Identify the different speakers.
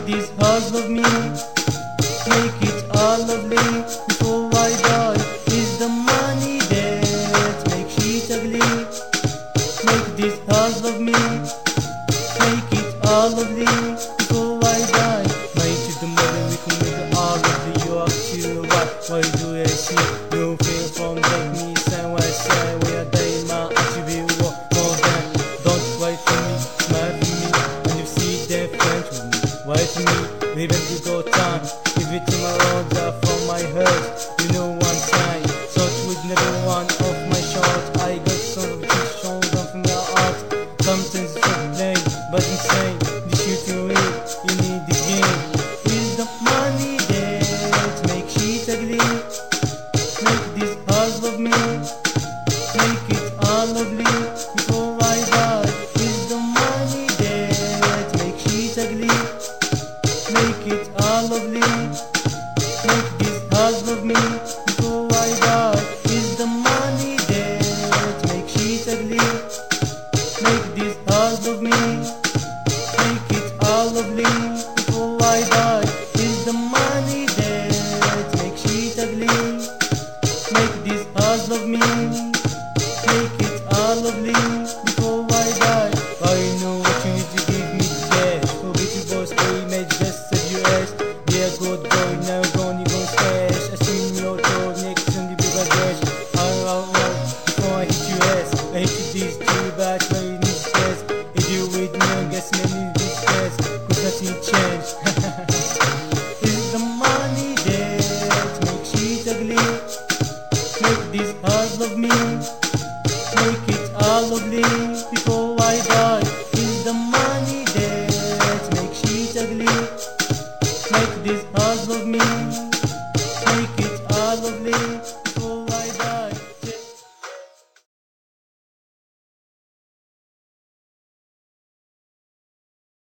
Speaker 1: this heart love me, make it all lovely before I die. Is the money that makes it ugly? Make this heart love me, make it all lovely before I die. Made to the mother, we can make it all lovely. You up to what? Why do I see you feel from like me? Say what I say, we are day, my attribute more than. Don't wait for me, smile for me, and you see them friends with me. Wait for me, leave it to go time. Give it to my roads are from my heart. You know one time, such with never one of my shots. I got some of this shown from your art. Sometimes it's not plain, but insane. This you to it, you need the game. Is the money that makes it ugly? Make this heart love me, make it all lovely before I die. Is the money that makes it ugly? Make it all lovely, make this heart love me before I die. Is the money that makes it ugly? Make this heart love me, make it all lovely before I die. Is the money that makes it ugly? Make this heart love me, make it all lovely before I die. I know what you need to give me the cash. Forget your boss, boy, mate, just said you ass. Be a good boy, now gone, you gon' stash. I swing your door next on the big dash. I'll before I hit your ass. I hit you these two bad, but you need stress. If you with me, I guess many need stress, cause nothing changed. Is the money that makes it ugly? Make this heart love me, make it all lovely